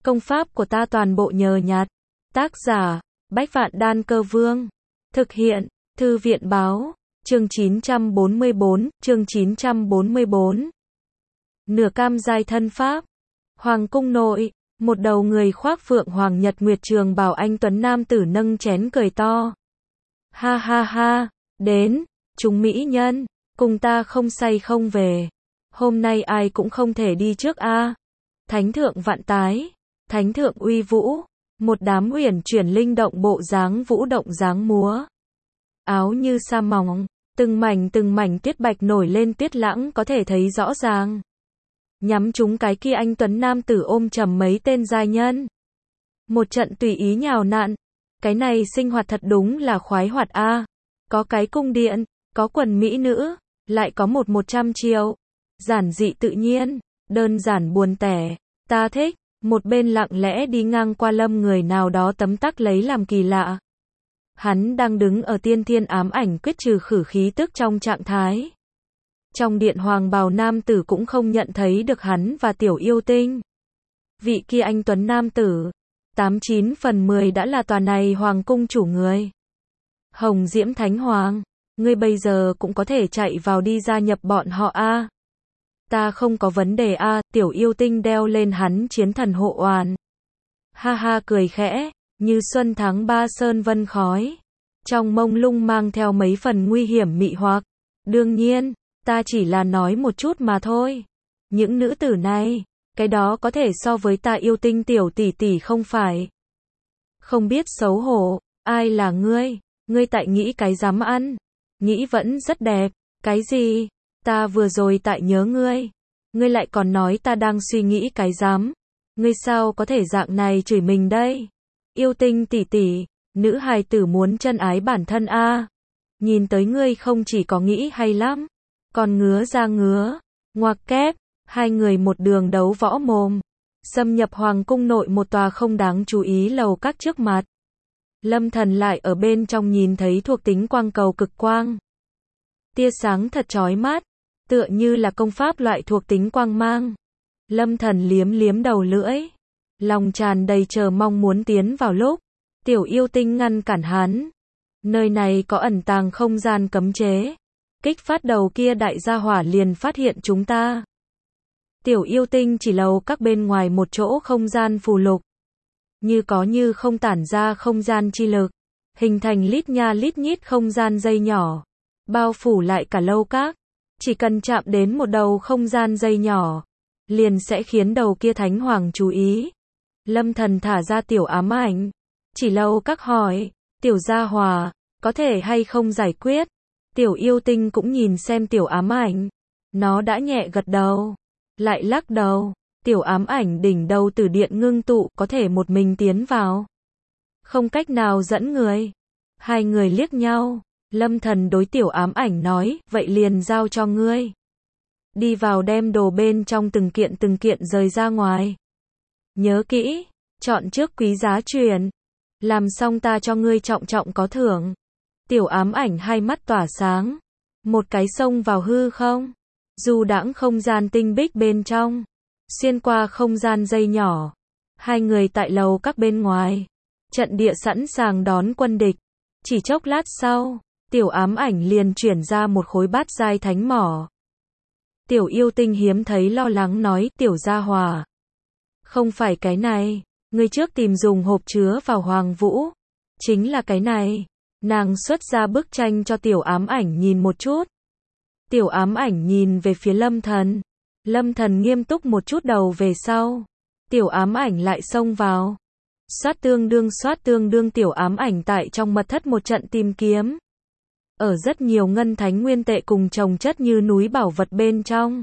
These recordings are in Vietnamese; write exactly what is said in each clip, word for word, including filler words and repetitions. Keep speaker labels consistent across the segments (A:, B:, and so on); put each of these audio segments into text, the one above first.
A: Công pháp của ta toàn bộ nhờ nhặt. Tác giả, Bách Vạn Đan Cơ Vương. Thực hiện, Thư viện Báo. Chương chín trăm bốn mươi bốn, chương chín trăm bốn mươi bốn. Nửa cam giai thân pháp. Hoàng cung nội, một đầu người khoác phượng hoàng nhật nguyệt trường bào anh tuấn nam tử nâng chén cười to. Ha ha ha, đến, chúng mỹ nhân, cùng ta không say không về. Hôm nay ai cũng không thể đi trước a. Thánh thượng vạn tái, thánh thượng uy vũ, một đám uyển chuyển linh động bộ dáng vũ động dáng múa. Áo như sa mỏng, từng mảnh từng mảnh tuyết bạch nổi lên tuyết lãng có thể thấy rõ ràng. Nhắm chúng cái kia anh tuấn nam tử ôm chầm mấy tên giai nhân. Một trận tùy ý nhào nặn. Cái này sinh hoạt thật đúng là khoái hoạt a. Có cái cung điện, có quần mỹ nữ, lại có một một trăm triệu. Giản dị tự nhiên, đơn giản buồn tẻ. Ta thích. Một bên lặng lẽ đi ngang qua lâm người nào đó tấm tắc lấy làm kỳ lạ. Hắn đang đứng ở tiên thiên ám ảnh quyết trừ khử khí tức trong trạng thái. Trong điện hoàng bào nam tử cũng không nhận thấy được hắn và tiểu yêu tinh. Vị kia anh tuấn nam tử, tám chín phần mười đã là tòa này hoàng cung chủ người. Hồng Diễm Thánh Hoàng, ngươi bây giờ cũng có thể chạy vào đi gia nhập bọn họ a. Ta không có vấn đề a, tiểu yêu tinh đeo lên hắn chiến thần hộ oàn. Ha ha cười khẽ, như xuân tháng ba sơn vân khói. Trong mông lung mang theo mấy phần nguy hiểm mị hoặc. Đương nhiên, ta chỉ là nói một chút mà thôi. Những nữ tử này, cái đó có thể so với ta yêu tinh tiểu tỷ tỷ không phải. Không biết xấu hổ, ai là ngươi? Ngươi tại nghĩ cái dám ăn. Nghĩ vẫn rất đẹp, cái gì? Ta vừa rồi tại nhớ ngươi. Ngươi lại còn nói ta đang suy nghĩ cái dám. Ngươi sao có thể dạng này chửi mình đây? Yêu tinh tỷ tỷ, nữ hài tử muốn chân ái bản thân a. Nhìn tới ngươi không chỉ có nghĩ hay lắm, còn ngứa ra ngứa. Ngoặc kép, hai người một đường đấu võ mồm. Xâm nhập hoàng cung nội một tòa không đáng chú ý lầu các trước mặt. Lâm Thần lại ở bên trong nhìn thấy thuộc tính quang cầu cực quang. Tia sáng thật chói mắt, tựa như là công pháp loại thuộc tính quang mang. Lâm Thần liếm liếm đầu lưỡi, lòng tràn đầy chờ mong muốn tiến vào lúc. Tiểu yêu tinh ngăn cản hắn. Nơi này có ẩn tàng không gian cấm chế. Kích phát đầu kia đại gia hỏa liền phát hiện chúng ta. Tiểu yêu tinh chỉ lầu các bên ngoài một chỗ không gian phù lục. Như có như không tản ra không gian chi lực. Hình thành lít nha lít nhít không gian dây nhỏ. Bao phủ lại cả lâu các. Chỉ cần chạm đến một đầu không gian dây nhỏ. Liền sẽ khiến đầu kia thánh hoàng chú ý. Lâm Thần thả ra tiểu ám ảnh. Chỉ lầu các hỏi. Tiểu gia hòa, có thể hay không giải quyết? Tiểu yêu tinh cũng nhìn xem tiểu ám ảnh. Nó đã nhẹ gật đầu. Lại lắc đầu. Tiểu ám ảnh đỉnh đầu từ điện ngưng tụ có thể một mình tiến vào. Không cách nào dẫn người. Hai người liếc nhau. Lâm Thần đối tiểu ám ảnh nói, vậy liền giao cho ngươi. Đi vào đem đồ bên trong từng kiện từng kiện rời ra ngoài. Nhớ kỹ, chọn trước quý giá truyền. Làm xong ta cho ngươi trọng trọng có thưởng. Tiểu ám ảnh hai mắt tỏa sáng. Một cái xông vào hư không. Du đãng không gian tinh bích bên trong. Xuyên qua không gian dây nhỏ. Hai người tại lầu các bên ngoài. Trận địa sẵn sàng đón quân địch. Chỉ chốc lát sau, tiểu ám ảnh liền chuyển ra một khối bát giai thánh mỏ. Tiểu yêu tinh hiếm thấy lo lắng nói, tiểu gia hòa. Không phải cái này, ngươi trước tìm dùng hộp chứa vào hoàng vũ. Chính là cái này. Nàng xuất ra bức tranh cho tiểu ám ảnh nhìn một chút. Tiểu ám ảnh nhìn về phía Lâm Thần. Lâm Thần nghiêm túc một chút đầu về sau. Tiểu ám ảnh lại xông vào. Xoát tương đương xoát tương đương tiểu ám ảnh tại trong mật thất một trận tìm kiếm. Ở rất nhiều ngân thánh nguyên tệ cùng chồng chất như núi bảo vật bên trong.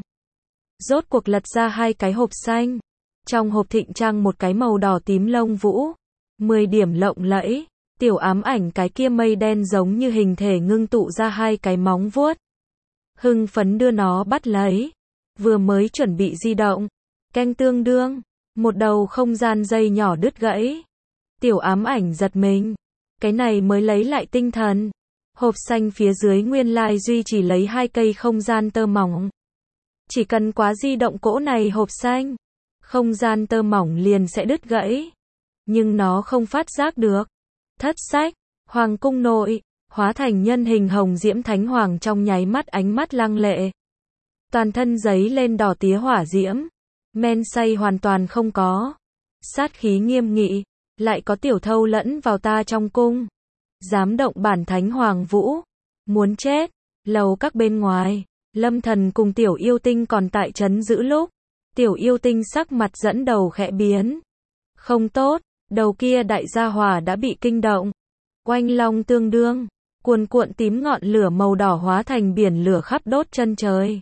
A: Rốt cuộc lật ra hai cái hộp xanh. Trong hộp thịnh trang một cái màu đỏ tím lông vũ. Mười điểm lộng lẫy. Tiểu ám ảnh cái kia mây đen giống như hình thể ngưng tụ ra hai cái móng vuốt. Hưng phấn đưa nó bắt lấy. Vừa mới chuẩn bị di động. Canh tương đương. Một đầu không gian dây nhỏ đứt gãy. Tiểu ám ảnh giật mình. Cái này mới lấy lại tinh thần. Hộp xanh phía dưới nguyên lai duy chỉ lấy hai cây không gian tơ mỏng. Chỉ cần quá di động cỗ này hộp xanh. không gian tơ mỏng liền sẽ đứt gãy. Nhưng nó không phát giác được. Thất sách, Hoàng cung nội, hóa thành nhân hình hồng diễm thánh hoàng trong nháy mắt ánh mắt lăng lệ. Toàn thân giấy lên đỏ tía hỏa diễm. Men say hoàn toàn không có. Sát khí nghiêm nghị, lại có tiểu thâu lẫn vào ta trong cung. Dám động bản thánh hoàng vũ. Muốn chết, lầu các bên ngoài. Lâm Thần cùng tiểu yêu tinh còn tại trấn giữ lúc. Tiểu yêu tinh sắc mặt dẫn đầu khẽ biến. Không tốt, đầu kia đại gia hỏa đã bị kinh động. Oanh long tương đương, cuồn cuộn tím ngọn lửa màu đỏ hóa thành biển lửa khắp đốt chân trời.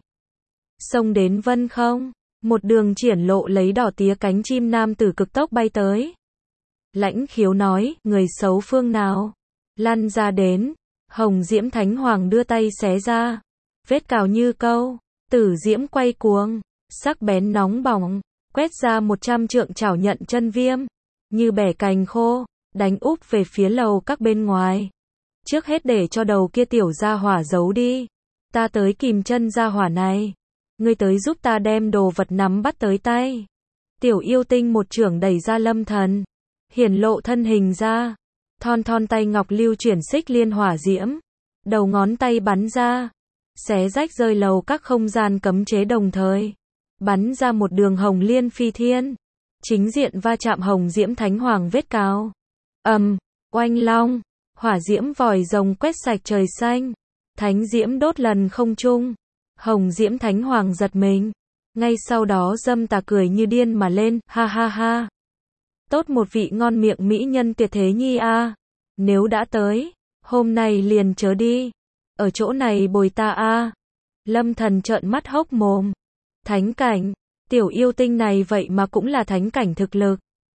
A: Xông đến vân không, một đường triển lộ lấy đỏ tía cánh chim nam tử cực tốc bay tới. Lãnh Khiếu nói, người xấu phương nào? Lăn ra đến, hồng diễm thánh hoàng đưa tay xé ra. Vết cào như câu, tử diễm quay cuồng, sắc bén nóng bỏng, quét ra một trăm trượng chảo nhận chân viêm. Như bẻ cành khô, đánh úp về phía lầu các bên ngoài. Trước hết để cho đầu kia tiểu gia hỏa giấu đi. Ta tới kìm chân gia hỏa này. Ngươi tới giúp ta đem đồ vật nắm bắt tới tay. Tiểu yêu tinh một chưởng đẩy ra Lâm Thần. Hiển lộ thân hình ra. Thon thon tay ngọc lưu chuyển xích liên hỏa diễm. Đầu ngón tay bắn ra. Xé rách rơi lầu các không gian cấm chế đồng thời. Bắn ra một đường hồng liên phi thiên. Chính diện va chạm hồng diễm thánh hoàng vết cào. Ầm, um, oanh long, hỏa diễm vòi rồng quét sạch trời xanh. Thánh diễm đốt lần không trung. Hồng diễm thánh hoàng giật mình. Ngay sau đó dâm tà cười như điên mà lên, ha ha ha. Tốt một vị ngon miệng mỹ nhân tuyệt thế nhi a. Nếu đã tới, hôm nay liền chớ đi. Ở chỗ này bồi ta a. Lâm Thần trợn mắt hốc mồm. Thánh cảnh, tiểu yêu tinh này vậy mà cũng là thánh cảnh thực lực.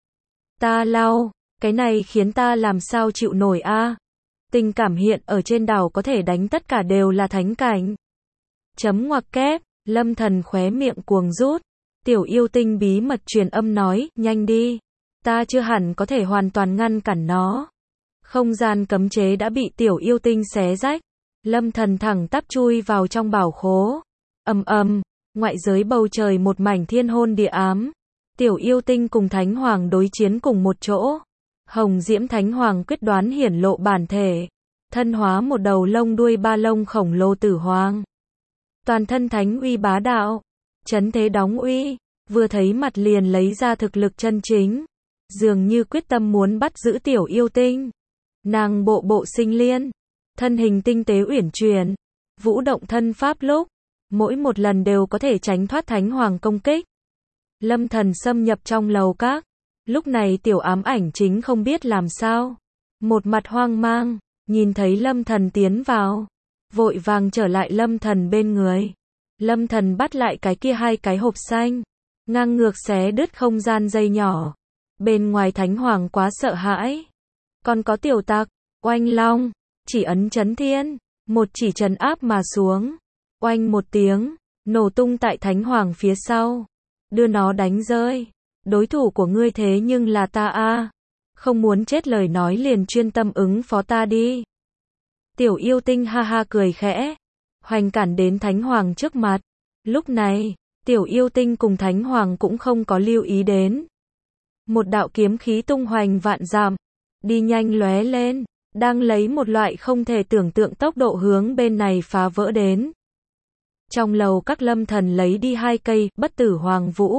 A: Ta lau, cái này khiến ta làm sao chịu nổi a. Tình cảm hiện ở trên đảo có thể đánh tất cả đều là thánh cảnh. Chấm ngoặc kép, Lâm Thần khóe miệng cuồng rút. Tiểu yêu tinh bí mật truyền âm nói, nhanh đi. Ta chưa hẳn có thể hoàn toàn ngăn cản nó. Không gian cấm chế đã bị tiểu yêu tinh xé rách. Lâm Thần thẳng tắp chui vào trong bảo khố. Ầm ầm, ngoại giới bầu trời một mảnh thiên hôn địa ám. Tiểu yêu tinh cùng thánh hoàng đối chiến cùng một chỗ. Hồng diễm thánh hoàng quyết đoán hiển lộ bản thể. Thân hóa một đầu lông đuôi ba lông khổng lồ tử hoàng. Toàn thân thánh uy bá đạo. Chấn thế đóng uy. Vừa thấy mặt liền lấy ra thực lực chân chính. Dường như quyết tâm muốn bắt giữ tiểu yêu tinh. Nàng bộ bộ sinh liên. Thân hình tinh tế uyển chuyển. Vũ động thân pháp lúc. Mỗi một lần đều có thể tránh thoát thánh hoàng công kích. Lâm Thần xâm nhập trong lầu các. Lúc này tiểu ám ảnh chính không biết làm sao. Một mặt hoang mang. Nhìn thấy Lâm Thần tiến vào. Vội vàng trở lại Lâm Thần bên người. Lâm Thần bắt lại cái kia hai cái hộp xanh. Ngang ngược xé đứt không gian dây nhỏ. Bên ngoài thánh hoàng quá sợ hãi. Còn có tiểu tặc, oanh long, chỉ ấn chấn thiên. Một chỉ trấn áp mà xuống. Oanh một tiếng, nổ tung tại thánh hoàng phía sau. Đưa nó đánh rơi. Đối thủ của ngươi thế nhưng là ta a. Không muốn chết lời nói liền chuyên tâm ứng phó ta đi. Tiểu yêu tinh ha ha cười khẽ. Hoành cản đến thánh hoàng trước mặt. Lúc này, tiểu yêu tinh cùng thánh hoàng cũng không có lưu ý đến. Một đạo kiếm khí tung hoành vạn dặm. Đi nhanh lóe lên. Đang lấy một loại không thể tưởng tượng tốc độ hướng bên này phá vỡ đến. Trong lầu các Lâm Thần lấy đi hai cây bất tử hoàng vũ.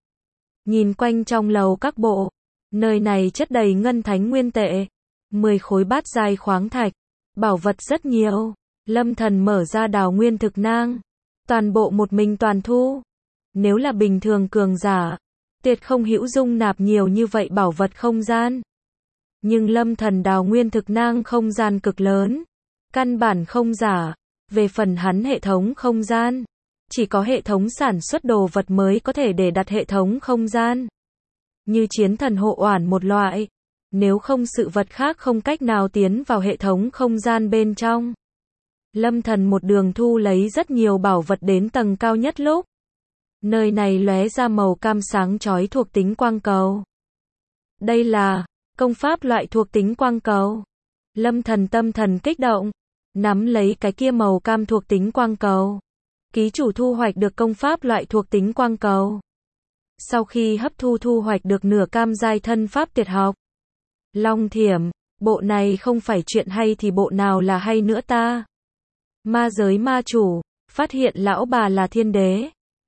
A: Nhìn quanh trong lầu các bộ. Nơi này chất đầy ngân thánh nguyên tệ. Mười khối bát giai khoáng thạch. Bảo vật rất nhiều. Lâm Thần mở ra đào nguyên thực nang. Toàn bộ một mình toàn thu. Nếu là bình thường cường giả. Tuyệt không hữu dung nạp nhiều như vậy bảo vật không gian. Nhưng Lâm Thần đào nguyên thực nang không gian cực lớn. Căn bản không giả. Về phần hắn hệ thống không gian. Chỉ có hệ thống sản xuất đồ vật mới có thể để đặt hệ thống không gian. Như chiến thần hộ oản một loại. Nếu không sự vật khác không cách nào tiến vào hệ thống không gian bên trong. Lâm Thần một đường thu lấy rất nhiều bảo vật đến tầng cao nhất lúc. Nơi này lóe ra màu cam sáng chói thuộc tính quang cầu. Đây là công pháp loại thuộc tính quang cầu. Lâm Thần tâm thần kích động. Nắm lấy cái kia màu cam thuộc tính quang cầu. Ký chủ thu hoạch được công pháp loại thuộc tính quang cầu. Sau khi hấp thu thu hoạch được nửa cam giai thân pháp tuyệt học. Long thiểm, bộ này không phải chuyện hay thì bộ nào là hay nữa ta? Ma giới ma chủ, phát hiện lão bà là thiên đế.